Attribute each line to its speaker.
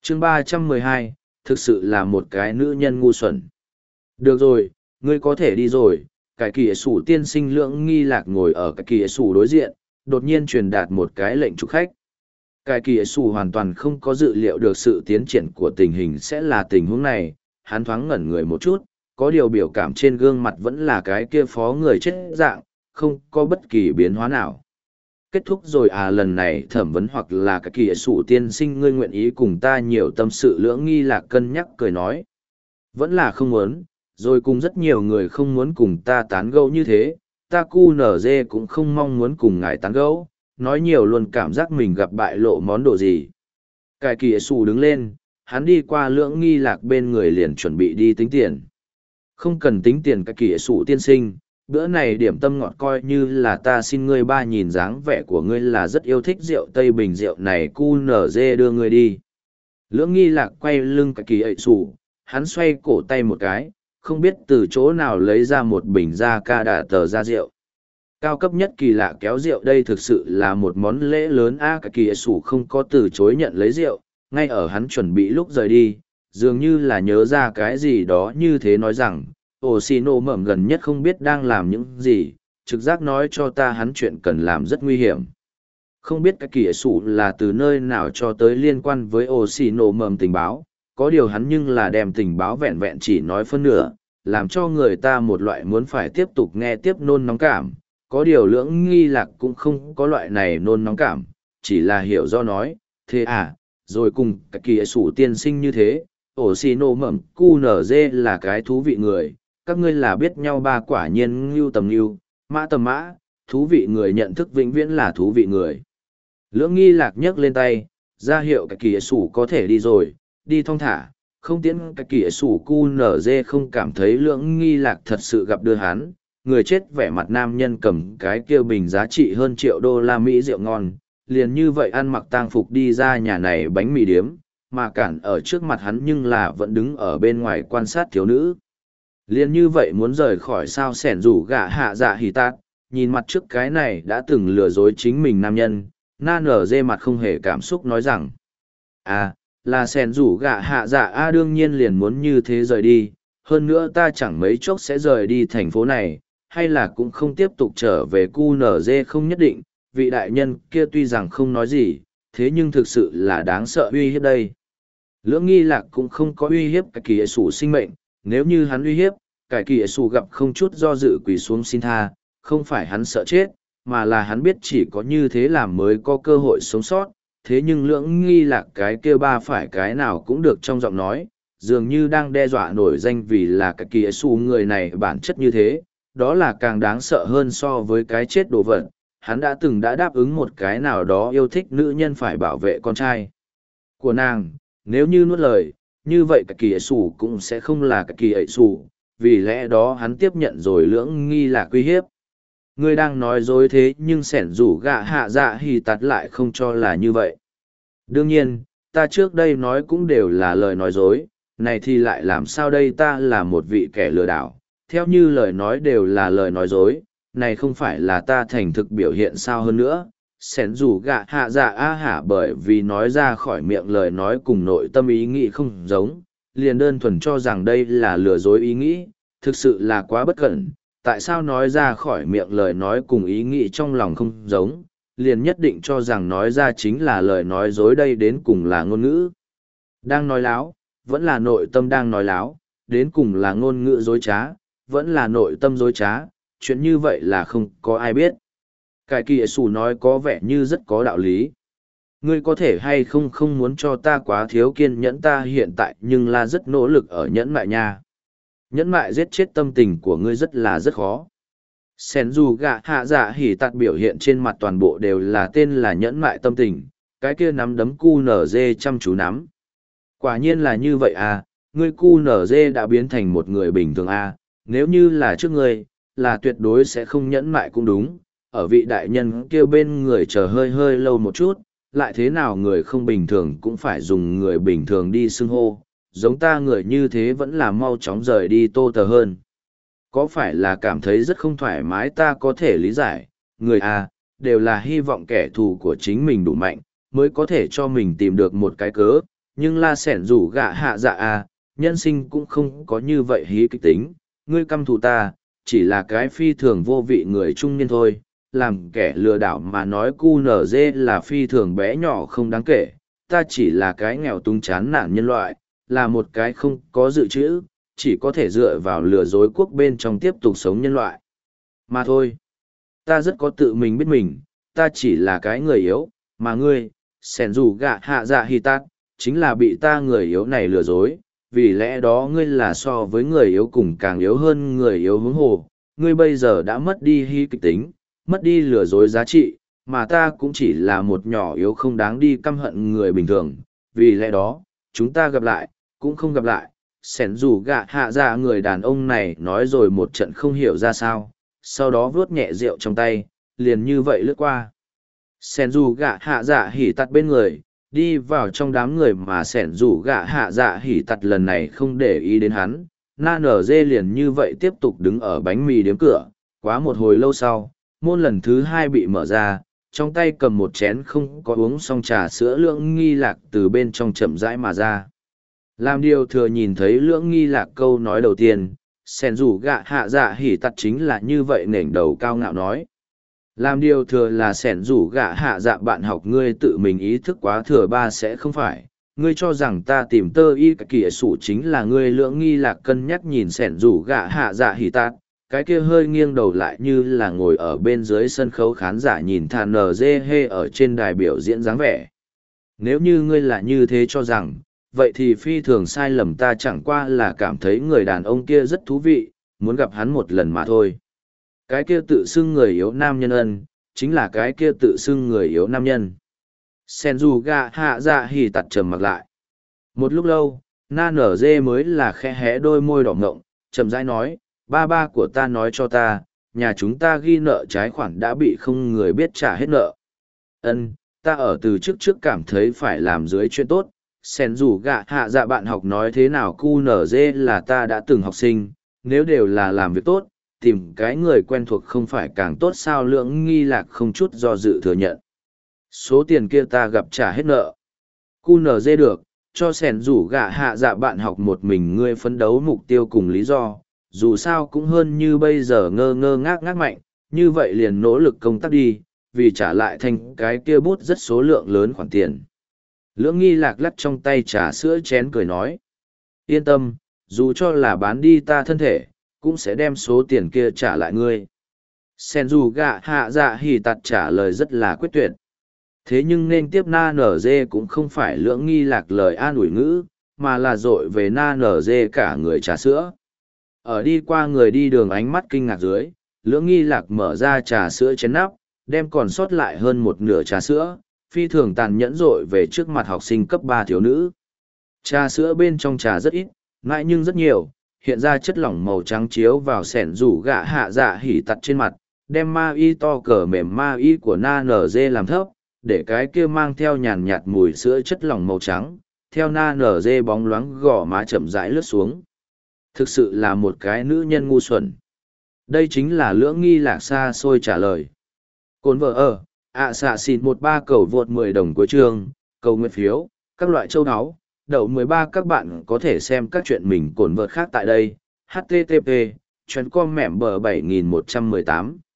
Speaker 1: chương 312, thực sự là một cái nữ nhân ngu xuẩn. Được rồi, ngươi có thể đi rồi. Cái kỳ sủ tiên sinh lưỡng nghi lạc ngồi ở cái kỳ sủ đối diện, đột nhiên truyền đạt một cái lệnh trục khách. Cái kỳ sủ hoàn toàn không có dự liệu được sự tiến triển của tình hình sẽ là tình huống này, hắn thoáng ngẩn người một chút, có điều biểu cảm trên gương mặt vẫn là cái kia phó người chết dạng, không có bất kỳ biến hóa nào. Kết thúc rồi à, lần này thẩm vấn hoặc là cái kỳ sủ tiên sinh ngươi nguyện ý cùng ta nhiều tâm sự lưỡng nghi lạc cân nhắc cười nói. Vẫn là không muốn, rồi cùng rất nhiều người không muốn cùng ta tán gẫu như thế, ta cu nở dê cũng không mong muốn cùng ngài tán gẫu, nói nhiều luôn cảm giác mình gặp bại lộ món đồ gì. Cái kỳ sủ đứng lên, hắn đi qua lưỡng nghi lạc bên người liền chuẩn bị đi tính tiền. Không cần tính tiền cái kỳ sủ tiên sinh, bữa này điểm tâm ngọt coi như là ta xin ngươi ba nhìn dáng vẻ của ngươi là rất yêu thích rượu tây bình rượu này cu nở dê đưa ngươi đi. Lưỡng nghi lạc quay lưng cái kỳ ệ sủ, hắn xoay cổ tay một cái, không biết từ chỗ nào lấy ra một bình da ca đà tờ ra rượu. Cao cấp nhất kỳ lạ kéo rượu đây thực sự là một món lễ lớn a cái kỳ ệ sủ không có từ chối nhận lấy rượu, ngay ở hắn chuẩn bị lúc rời đi, dường như là nhớ ra cái gì đó như thế nói rằng, ồ xì nổ mởm gần nhất không biết đang làm những gì, trực giác nói cho ta hắn chuyện cần làm rất nguy hiểm. Không biết cái kỳ sủ là từ nơi nào cho tới liên quan với ồ xì nổ mởm tình báo, có điều hắn nhưng là đem tình báo vẹn vẹn chỉ nói phân nửa, làm cho người ta một loại muốn phải tiếp tục nghe tiếp nôn nóng cảm, có điều lưỡng nghi lạc cũng không có loại này nôn nóng cảm, chỉ là hiểu do nói, thế à, rồi cùng cái kỳ sủ tiên sinh như thế, ổ xì nổ mởm cu nở dê là cái thú vị người, các ngươi là biết nhau ba quả nhiên ngưu tầm ngưu, mã tầm mã, thú vị người nhận thức vĩnh viễn là thú vị người. Lưỡng nghi lạc nhấc lên tay, ra hiệu cái kỳ sủ có thể đi rồi, đi thong thả, không tiễn cái kỳ sủ cu nở dê không cảm thấy lưỡng nghi lạc thật sự gặp đưa hắn, người chết vẻ mặt nam nhân cầm cái kia bình giá trị hơn $1.000.000 rượu ngon, liền như vậy ăn mặc tang phục đi ra nhà này bánh mì điếm, mà cản ở trước mặt hắn nhưng là vẫn đứng ở bên ngoài quan sát thiếu nữ. Liền như vậy muốn rời khỏi sao sẻn rủ gạ hạ dạ hỉ tát, nhìn mặt trước cái này đã từng lừa dối chính mình nam nhân, na nở dê mặt không hề cảm xúc nói rằng, à, là sẻn rủ gạ hạ dạ a đương nhiên liền muốn như thế rời đi, hơn nữa ta chẳng mấy chốc sẽ rời đi thành phố này, hay là cũng không tiếp tục trở về cu nở dê không nhất định, vị đại nhân kia tuy rằng không nói gì, thế nhưng thực sự là đáng sợ uy hiếp đây. Lưỡng nghi lạc cũng không có uy hiếp cái kỳ sủ sinh mệnh, nếu như hắn uy hiếp, cái kỳ sủ gặp không chút do dự quỳ xuống xin tha, không phải hắn sợ chết, mà là hắn biết chỉ có như thế làm mới có cơ hội sống sót, thế nhưng lưỡng nghi lạc cái kia ba phải cái nào cũng được trong giọng nói, dường như đang đe dọa nổi danh vì là cái kỳ sủ người này bản chất như thế, đó là càng đáng sợ hơn so với cái chết đồ vật. Hắn đã từng đã đáp ứng một cái nào đó yêu thích nữ nhân phải bảo vệ con trai của nàng, nếu như nuốt lời, như vậy cái kỳ ẩy sủ cũng sẽ không là cái kỳ ẩy sủ, vì lẽ đó hắn tiếp nhận rồi lưỡng nghi là uy hiếp. Ngươi đang nói dối thế nhưng sẻn rủ gạ hạ dạ hì tạt lại không cho là như vậy. Đương nhiên, ta trước đây nói cũng đều là lời nói dối, này thì lại làm sao đây, ta là một vị kẻ lừa đảo, theo như lời nói đều là lời nói dối, này không phải là ta thành thực biểu hiện sao hơn nữa. Sẻn rủ gạ hạ dạ a hả bởi vì nói ra khỏi miệng lời nói cùng nội tâm ý nghĩ không giống, liền đơn thuần cho rằng đây là lừa dối ý nghĩ, thực sự là quá bất cẩn. Tại sao nói ra khỏi miệng lời nói cùng ý nghĩ trong lòng không giống, liền nhất định cho rằng nói ra chính là lời nói dối, đây đến cùng là ngôn ngữ đang nói láo, vẫn là nội tâm đang nói láo, đến cùng là ngôn ngữ dối trá, vẫn là nội tâm dối trá, chuyện như vậy là không có ai biết. Cái kỳ sủ nói có vẻ như rất có đạo lý. Ngươi có thể hay không không muốn cho ta quá thiếu kiên nhẫn, ta hiện tại nhưng là rất nỗ lực ở nhẫn mại nha. Nhẫn mại giết chết tâm tình của ngươi rất khó. Sen dù gạ hạ dạ hỉ tạt biểu hiện trên mặt toàn bộ đều là tên là nhẫn mại tâm tình, cái kia nắm đấm cu nở dê chăm chú nắm. Quả nhiên là như vậy à, ngươi cu nở dê đã biến thành một người bình thường à, nếu như là trước ngươi, là tuyệt đối sẽ không nhẫn mại cũng đúng, ở vị đại nhân kêu bên người chờ hơi hơi lâu một chút, lại thế nào người không bình thường cũng phải dùng người bình thường đi xưng hô, giống ta người như thế vẫn là mau chóng rời đi tô tờ hơn. Có phải là cảm thấy rất không thoải mái, ta có thể lý giải, người à, đều là hy vọng kẻ thù của chính mình đủ mạnh, mới có thể cho mình tìm được một cái cớ, nhưng la sẻn rủ gạ hạ dạ à, nhân sinh cũng không có như vậy hí kịch tính, ngươi căm thù ta, chỉ là cái phi thường vô vị người trung niên thôi, làm kẻ lừa đảo mà nói cu nở dê là phi thường bé nhỏ không đáng kể, ta chỉ là cái nghèo túng chán nản nhân loại, là một cái không có dự trữ, chỉ có thể dựa vào lừa dối quốc bên trong tiếp tục sống nhân loại. Mà thôi, ta rất có tự mình biết mình, ta chỉ là cái người yếu, mà ngươi, sẻn dù gạ hạ dạ hi tát, chính là bị ta người yếu này lừa dối, vì lẽ đó ngươi là so với người yếu cùng càng yếu hơn người yếu hướng hồ, ngươi bây giờ đã mất đi hy kịch tính, mất đi lừa dối giá trị, mà ta cũng chỉ là một nhỏ yếu không đáng đi căm hận người bình thường, vì lẽ đó, chúng ta gặp lại, cũng không gặp lại. Sẻn dù gạ hạ dạ người đàn ông này nói rồi một trận không hiểu ra sao, sau đó vuốt nhẹ rượu trong tay, liền như vậy lướt qua. Sẻn dù gạ hạ dạ hỉ tặt bên người, đi vào trong đám người mà sẻn dù gạ hạ dạ hỉ tặt lần này không để ý đến hắn, na nở dê liền như vậy tiếp tục đứng ở bánh mì điếm cửa, quá một hồi lâu sau, môn lần thứ hai bị mở ra, trong tay cầm một chén không có uống xong trà sữa Lưỡng Nghi Lạc từ bên trong chậm rãi mà ra. Làm điều thừa nhìn thấy Lưỡng Nghi Lạc câu nói đầu tiên, sẻn rủ gạ hạ dạ hỉ tặt chính là như vậy nểnh đầu cao ngạo nói. Làm điều thừa là sẻn rủ gạ hạ dạ bạn học ngươi tự mình ý thức quá thừa ba sẽ không phải, ngươi cho rằng ta tìm tơ y kỷ sủ chính là ngươi Lưỡng Nghi Lạc cân nhắc nhìn sẻn rủ gạ hạ dạ hỉ tặt, cái kia hơi nghiêng đầu lại như là ngồi ở bên dưới sân khấu khán giả nhìn thàn nờ dê hê ở trên đài biểu diễn dáng vẻ. Nếu như ngươi là như thế cho rằng, vậy thì phi thường sai lầm, ta chẳng qua là cảm thấy người đàn ông kia rất thú vị, muốn gặp hắn một lần mà thôi. Cái kia tự xưng người yếu nam nhân ân, chính là cái kia tự xưng người yếu nam nhân. Senju hạ dạ hỉ tặt trầm mặc lại. Một lúc lâu, na nở dê mới là khẽ hé đôi môi đỏ ngộng, chậm rãi nói, ba của ta nói cho ta, nhà chúng ta ghi nợ trái khoản đã bị không người biết trả hết nợ. Ân, ta ở từ trước cảm thấy phải làm dưới chuyện tốt. Sen dù gạ hạ dạ bạn học nói thế nào cu nở dê là ta đã từng học sinh, nếu đều là làm việc tốt, tìm cái người quen thuộc không phải càng tốt sao? Lưỡng Nghi Lạc không chút do dự thừa nhận. Số tiền kia ta gặp trả hết nợ. Cu nở dê được, cho sẻn rủ gạ hạ dạ bạn học một mình ngươi phấn đấu mục tiêu cùng lý do, dù sao cũng hơn như bây giờ ngơ ngơ ngác ngác mạnh, như vậy liền nỗ lực công tác đi, vì trả lại thành cái kia bút rất số lượng lớn khoản tiền. Lưỡng Nghi Lạc lắc trong tay trà sữa chén cười nói. Yên tâm, dù cho là bán đi ta thân thể, cũng sẽ đem số tiền kia trả lại ngươi. Senju gạ hạ dạ hỉ tặt trả lời rất là quyết tuyệt. Thế nhưng nên tiếp na nở dê cũng không phải Lưỡng Nghi Lạc lời an ủi ngữ, mà là dội về na nở dê cả người trà sữa. Ở đi qua người đi đường ánh mắt kinh ngạc dưới, Lưỡng Nghi Lạc mở ra trà sữa chén nắp, đem còn sót lại hơn một nửa trà sữa, phi thường tàn nhẫn dội về trước mặt học sinh cấp 3 thiếu nữ. Trà sữa bên trong trà rất ít, ngại nhưng rất nhiều, hiện ra chất lỏng màu trắng chiếu vào sẻn rủ gạ hạ dạ hỉ tặt trên mặt, đem ma y to cỡ mềm ma y của na nở dê làm thấp, để cái kia mang theo nhàn nhạt mùi sữa chất lỏng màu trắng, theo na nở dê bóng loáng gò má chậm rãi lướt xuống. Thực sự là một cái nữ nhân ngu xuẩn. Đây chính là Lưỡng Nghi Lạc xa xôi trả lời. Cồn vợ ở, xạ xịn 13 cầu vượt 10 đồng cuối chương, cầu nguyện phiếu, các loại châu áo, đậu 13 các bạn có thể xem các chuyện mình cồn vợt khác tại đây. HTTP, chuyến com mẻm bờ 7118.